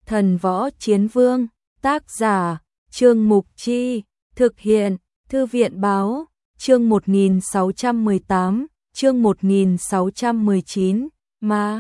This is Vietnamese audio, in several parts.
Thần Võ Chiến Vương, tác giả, Trương Mục Chi, thực hiện, Thư viện Báo, chương 1618, chương 1619, Ma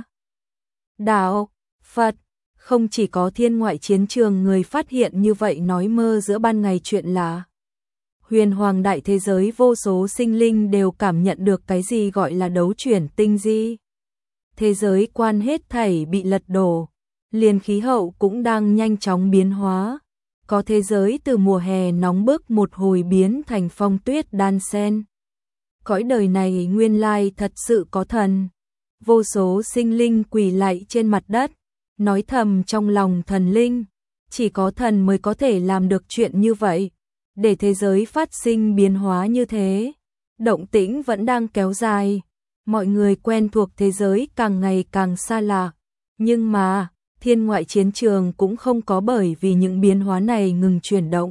Đạo, Phật. Không chỉ có thiên ngoại chiến trường người phát hiện như vậy nói mơ giữa ban ngày chuyện lạ. Huyền hoàng đại thế giới vô số sinh linh đều cảm nhận được cái gì gọi là đấu chuyển tinh di. Thế giới quan hết thảy bị lật đổ, liền khí hậu cũng đang nhanh chóng biến hóa. Có thế giới từ mùa hè nóng bức một hồi biến thành phong tuyết đan xen. Cõi đời này nguyên lai thật sự có thần. Vô số sinh linh quỳ lạy trên mặt đất, nói thầm trong lòng thần linh, chỉ có thần mới có thể làm được chuyện như vậy, để thế giới phát sinh biến hóa như thế. Động tĩnh vẫn đang kéo dài, mọi người quen thuộc thế giới càng ngày càng xa lạ, nhưng mà thiên ngoại chiến trường cũng không có bởi vì những biến hóa này ngừng chuyển động.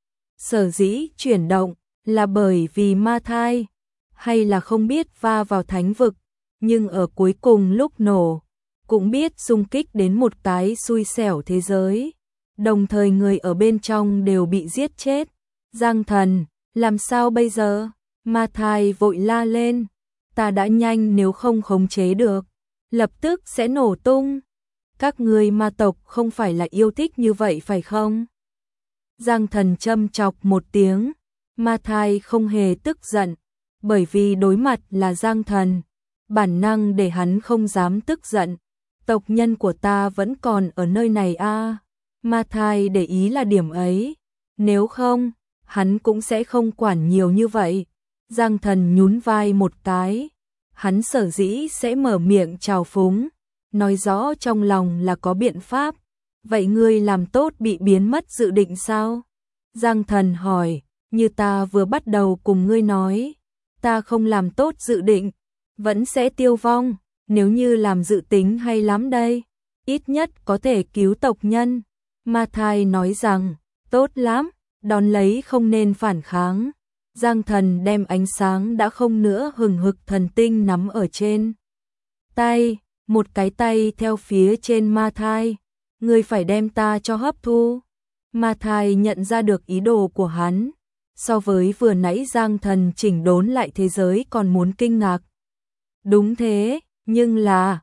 Sở dĩ chuyển động là bởi vì ma thai, hay là không biết va vào thánh vực, nhưng ở cuối cùng lúc nổ, cũng biết xung kích đến một cái xui xẻo thế giới. Đồng thời người ở bên trong đều bị giết chết. Giang Thần, làm sao bây giờ? Ma thai vội la lên. Ta đã nhanh, nếu không khống chế được, lập tức sẽ nổ tung. Các ngươi ma tộc không phải là yêu thích như vậy phải không? Giang Thần châm chọc một tiếng. Ma thai không hề tức giận, bởi vì đối mặt là Giang Thần, bản năng để hắn không dám tức giận. Tộc nhân của ta vẫn còn ở nơi này a. Ma thai để ý là điểm ấy, nếu không, hắn cũng sẽ không quản nhiều như vậy. Giang Thần nhún vai một cái, hắn sở dĩ sẽ mở miệng trào phúng, nói rõ trong lòng là có biện pháp. Vậy ngươi làm tốt bị biến mất dự định sao? Giang Thần hỏi, như ta vừa bắt đầu cùng ngươi nói, ta không làm tốt dự định, vẫn sẽ tiêu vong. Nếu như làm dự tính hay lắm đây, ít nhất có thể cứu tộc nhân. Ma thai nói rằng, tốt lắm, đón lấy không nên phản kháng. Giang Thần đem ánh sáng đã không nữa hừng hực thần tinh nắm ở trên tay, một cái tay theo phía trên ma thai. Ngươi phải đem ta cho hấp thu. Ma thai nhận ra được ý đồ của hắn, so với vừa nãy Giang Thần chỉnh đốn lại thế giới còn muốn kinh ngạc. Đúng thế. Nhưng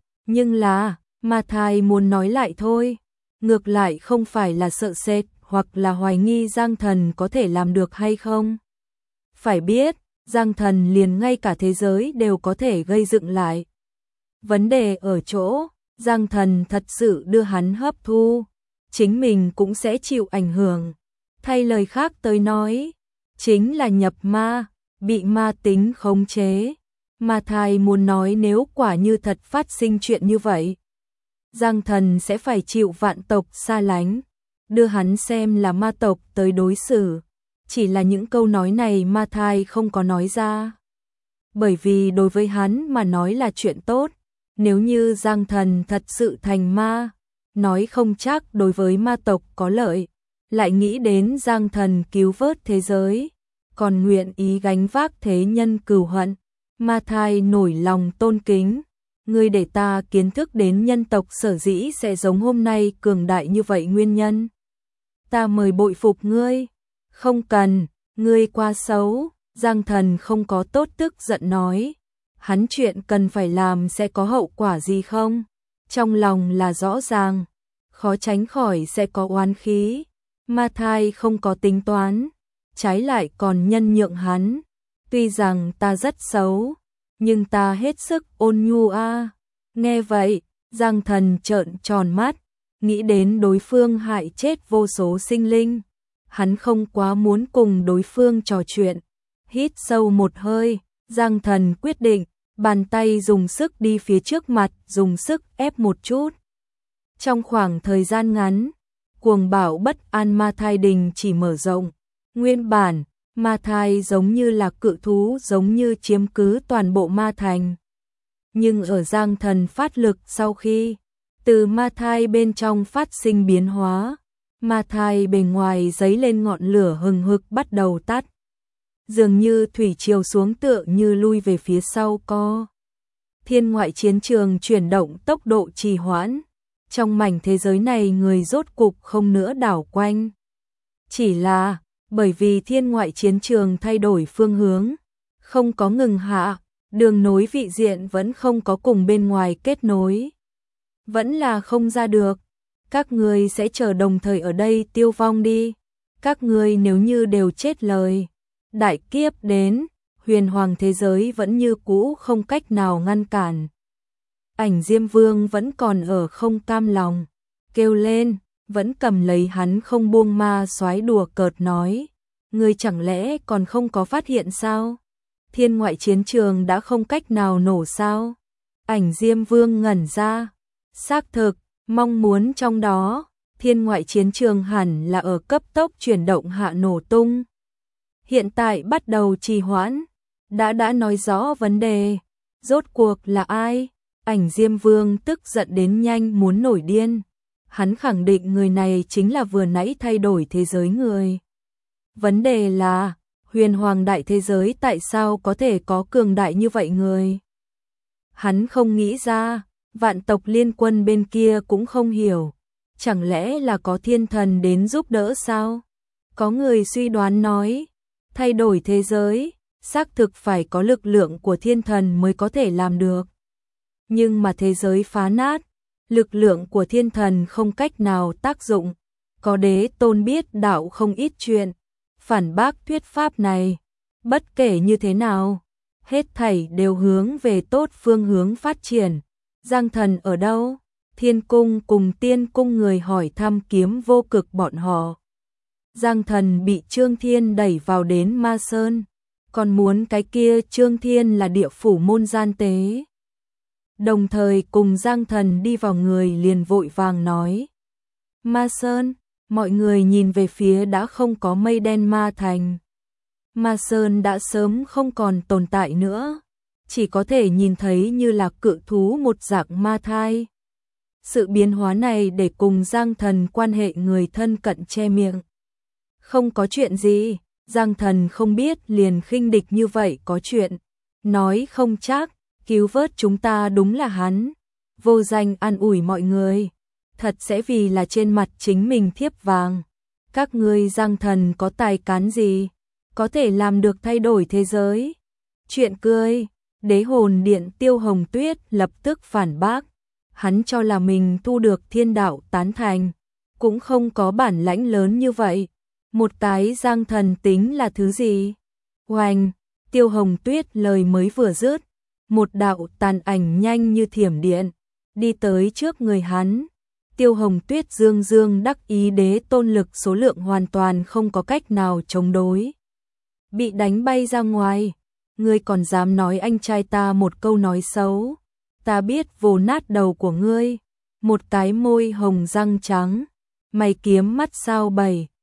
là, ma thai muốn nói lại thôi. Ngược lại không phải là sợ sệt hoặc là hoài nghi Giang Thần có thể làm được hay không. Phải biết, Giang Thần liền ngay cả thế giới đều có thể gây dựng lại. Vấn đề ở chỗ, Giang Thần thật sự đưa hắn hấp thu, chính mình cũng sẽ chịu ảnh hưởng. Thay lời khác tới nói, chính là nhập ma, bị ma tính khống chế. Ma thai muốn nói nếu quả như thật phát sinh chuyện như vậy, Giang Thần sẽ phải chịu vạn tộc xa lánh, đưa hắn xem là ma tộc tới đối xử. Chỉ là những câu nói này ma thai không có nói ra, bởi vì đối với hắn mà nói là chuyện tốt. Nếu như Giang Thần thật sự thành ma, nói không chắc đối với ma tộc có lợi. Lại nghĩ đến Giang Thần cứu vớt thế giới, còn nguyện ý gánh vác thế nhân cừu hận. Ma thai nổi lòng tôn kính, ngươi để ta kiến thức đến nhân tộc sở dĩ sẽ giống hôm nay cường đại như vậy nguyên nhân. Ta mời bội phục ngươi. Không cần, ngươi quá xấu. Giang Thần không có tốt tức giận nói, hắn chuyện cần phải làm sẽ có hậu quả gì không? Trong lòng là rõ ràng, khó tránh khỏi sẽ có oán khí. Ma thai không có tính toán, trái lại còn nhân nhượng hắn. Tuy rằng ta rất xấu, nhưng ta hết sức ôn nhu a. Nghe vậy, Giang Thần trợn tròn mắt, nghĩ đến đối phương hại chết vô số sinh linh. Hắn không quá muốn cùng đối phương trò chuyện. Hít sâu một hơi, Giang Thần quyết định, bàn tay dùng sức đi phía trước mặt, dùng sức ép một chút. Trong khoảng thời gian ngắn, cuồng bạo bất an ma thai đình chỉ mở rộng. Nguyên bản, ma thai giống như là cự thú, giống như chiếm cứ toàn bộ ma thành. Nhưng ở Giang Thần phát lực sau khi, từ ma thai bên trong phát sinh biến hóa, ma thai bề ngoài giấy lên ngọn lửa hừng hực bắt đầu tắt. Dường như thủy triều xuống tựa như lui về phía sau co. Thiên ngoại chiến trường chuyển động tốc độ trì hoãn, trong mảnh thế giới này người rốt cục không nữa đảo quanh. Chỉ là, bởi vì thiên ngoại chiến trường thay đổi phương hướng, không có ngừng hạ, đường nối vị diện vẫn không có cùng bên ngoài kết nối. Vẫn là không ra được, các ngươi sẽ chờ đồng thời ở đây tiêu vong đi. Các ngươi nếu như đều chết lời, đại kiếp đến, huyền hoàng thế giới vẫn như cũ không cách nào ngăn cản. Ảnh Diêm Vương vẫn còn ở không cam lòng, kêu lên, vẫn cầm lấy hắn không buông ma soái đùa cợt nói, ngươi chẳng lẽ còn không có phát hiện sao? Thiên ngoại chiến trường đã không cách nào nổ sao? Ảnh Diêm Vương ngẩn ra, xác thực, mong muốn trong đó, thiên ngoại chiến trường hẳn là ở cấp tốc chuyển động hạ nổ tung. Hiện tại bắt đầu trì hoãn, đã nói rõ vấn đề, rốt cuộc là ai? Ảnh Diêm Vương tức giận đến nhanh muốn nổi điên. Hắn khẳng định người này chính là vừa nãy thay đổi thế giới người. Vấn đề là, huyền hoàng đại thế giới tại sao có thể có cường đại như vậy người? Hắn không nghĩ ra, vạn tộc liên quân bên kia cũng không hiểu. Chẳng lẽ là có thiên thần đến giúp đỡ sao? Có người suy đoán nói, thay đổi thế giới, xác thực phải có lực lượng của thiên thần mới có thể làm được. Nhưng mà thế giới phá nát, lực lượng của thiên thần không cách nào tác dụng. Có đế tôn biết đạo không ít chuyện, phản bác thuyết pháp này. Bất kể như thế nào, hết thảy đều hướng về tốt phương hướng phát triển. Giang thần ở đâu? Thiên cung cùng tiên cung người hỏi thăm Kiếm Vô Cực bọn họ. Giang thần bị Trương Thiên đẩy vào đến Ma Sơn, còn muốn cái kia Trương Thiên là địa phủ môn gian tế. Đồng thời cùng Giang thần đi vào người liền vội vàng nói. Ma Sơn, mọi người nhìn về phía đã không có mây đen ma thành. Ma Sơn đã sớm không còn tồn tại nữa, chỉ có thể nhìn thấy như là cự thú một dạng ma thai. Sự biến hóa này để cùng Giang thần quan hệ người thân cận che miệng. Không có chuyện gì, Giang thần không biết liền khinh địch như vậy có chuyện. Nói không chắc, cứu vớt chúng ta đúng là hắn. Vô danh an ủi mọi người. Thật sẽ vì là trên mặt chính mình thiếp vàng. Các ngươi Giang thần có tài cán gì? Có thể làm được thay đổi thế giới? Chuyện cười, đế hồn điện Tiêu Hồng Tuyết lập tức phản bác. Hắn cho là mình thu được thiên đạo tán thành, cũng không có bản lãnh lớn như vậy. Một cái Giang thần tính là thứ gì? Oanh, Tiêu Hồng Tuyết lời mới vừa dứt, một đạo tàn ảnh nhanh như thiểm điện, đi tới trước người hắn. Tiêu Hồng Tuyết dương dương đắc ý đế tôn lực số lượng hoàn toàn không có cách nào chống đối. Bị đánh bay ra ngoài, ngươi còn dám nói anh trai ta một câu nói xấu. Ta biết vồ nát đầu của ngươi. Một cái môi hồng răng trắng, mày kiếm mắt sao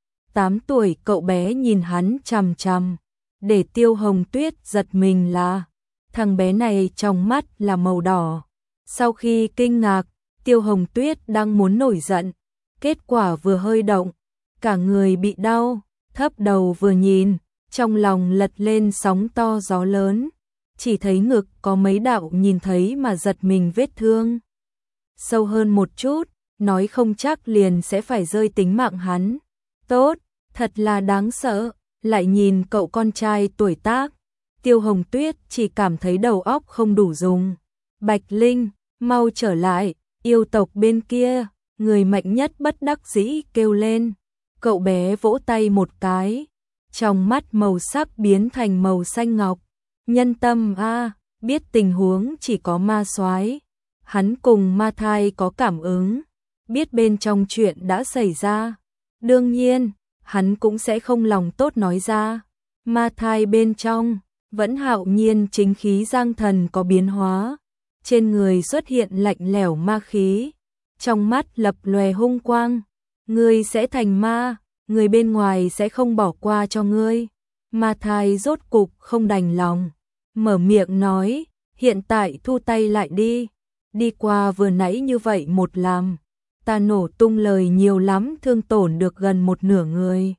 7-8 tuổi cậu bé nhìn hắn chằm chằm. Để Tiêu Hồng Tuyết giật mình là, thằng bé này trong mắt là màu đỏ. Sau khi kinh ngạc, Tiêu Hồng Tuyết đang muốn nổi giận, kết quả vừa hơi động, cả người bị đau, thấp đầu vừa nhìn, trong lòng lật lên sóng to gió lớn. Chỉ thấy ngực có mấy đạo nhìn thấy mà giật mình vết thương. Sâu hơn một chút, nói không chắc liền sẽ phải rơi tính mạng hắn. Tốt, thật là đáng sợ, lại nhìn cậu con trai tuổi tác. Tiêu Hồng Tuyết chỉ cảm thấy đầu óc không đủ dùng. Bạch Linh, mau trở lại, yêu tộc bên kia, người mạnh nhất bất đắc dĩ kêu lên. Cậu bé vỗ tay một cái, trong mắt màu sắc biến thành màu xanh ngọc. Nhân tâm a, biết tình huống chỉ có ma soái, hắn cùng ma thai có cảm ứng, biết bên trong chuyện đã xảy ra. Đương nhiên, hắn cũng sẽ không lòng tốt nói ra. Ma thai bên trong, vẫn hạo nhiên chính khí Giang thần có biến hóa, trên người xuất hiện lạnh lẽo ma khí, trong mắt lập lòe hung quang. Ngươi sẽ thành ma, người bên ngoài sẽ không bỏ qua cho ngươi. Ma thai rốt cục không đành lòng, mở miệng nói, hiện tại thu tay lại đi. Đi qua vừa nãy như vậy một làm, ta nổ tung lời nhiều lắm, thương tổn được gần một nửa người.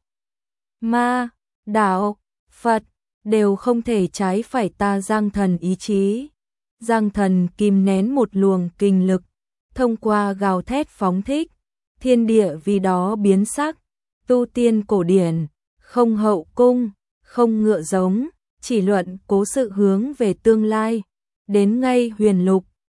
Ma, đạo, Phật, đều không thể trái phải ta Giang thần ý chí. Giang thần kìm nén một luồng kinh lực, thông qua gào thét phóng thích, thiên địa vì đó biến sắc, tu tiên cổ điển, không hậu cung, không ngựa giống, chỉ luận cố sự hướng về tương lai, đến ngay huyền lục,